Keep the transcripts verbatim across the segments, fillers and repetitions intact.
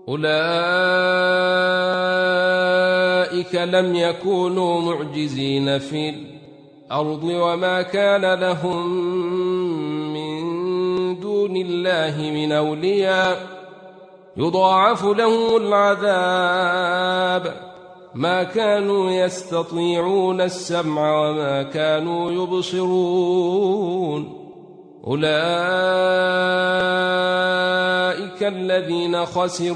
أولئك لم يكونوا معجزين في الأرض وما كان لهم من دون الله من أولياء يضاعف لهم العذاب ما كانوا يستطيعون السمع وما كانوا يبصرون. أولئك الذين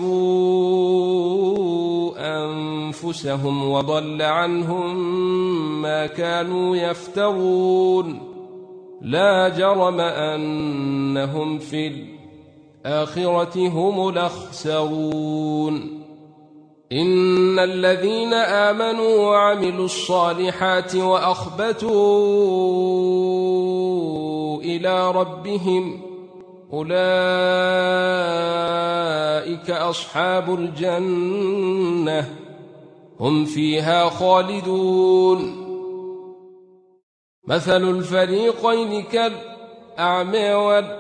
خسروا أنفسهم وضل عنهم ما كانوا يفترون. لا جرم أنهم في الآخرة هم الأخسرون. إن الذين آمنوا وعملوا الصالحات وأخبتوا إلى ربهم أولئك أصحاب الجنة هم فيها خالدون. مثل الفريقين كالأعمى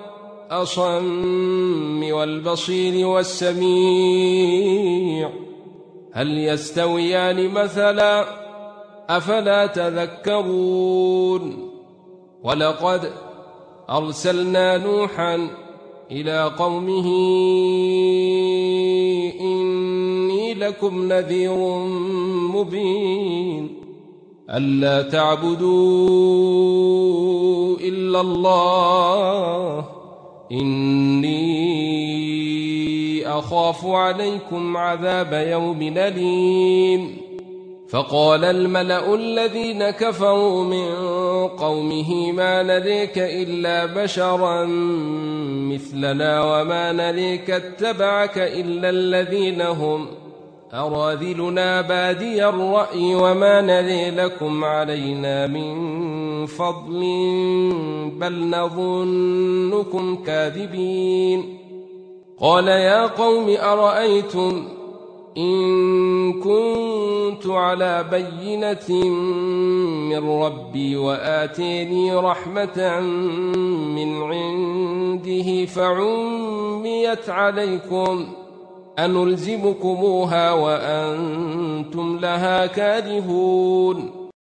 والأصم والبصير والسميع هل يستويان مثلا أفلا تذكرون. ولقد أرسلنا نوحا إلى قومه إني لكم نذير مبين ألا تعبدوا إلا الله إني أخاف عليكم عذاب يوم أليم. فقال الملأ الذين كفروا من قومه ما نريك إلا بشرا مثلنا وما نريك اتبعك إلا الذين هم أراذلنا بادي الرأي وما نري لكم علينا من فضل بل نظنكم كاذبين. قال يا قوم أرأيتم إن كنت على بينة من ربي وآتيني رحمة من عنده فعميت عليكم أنلزمكموها وأنتم لها كارهون.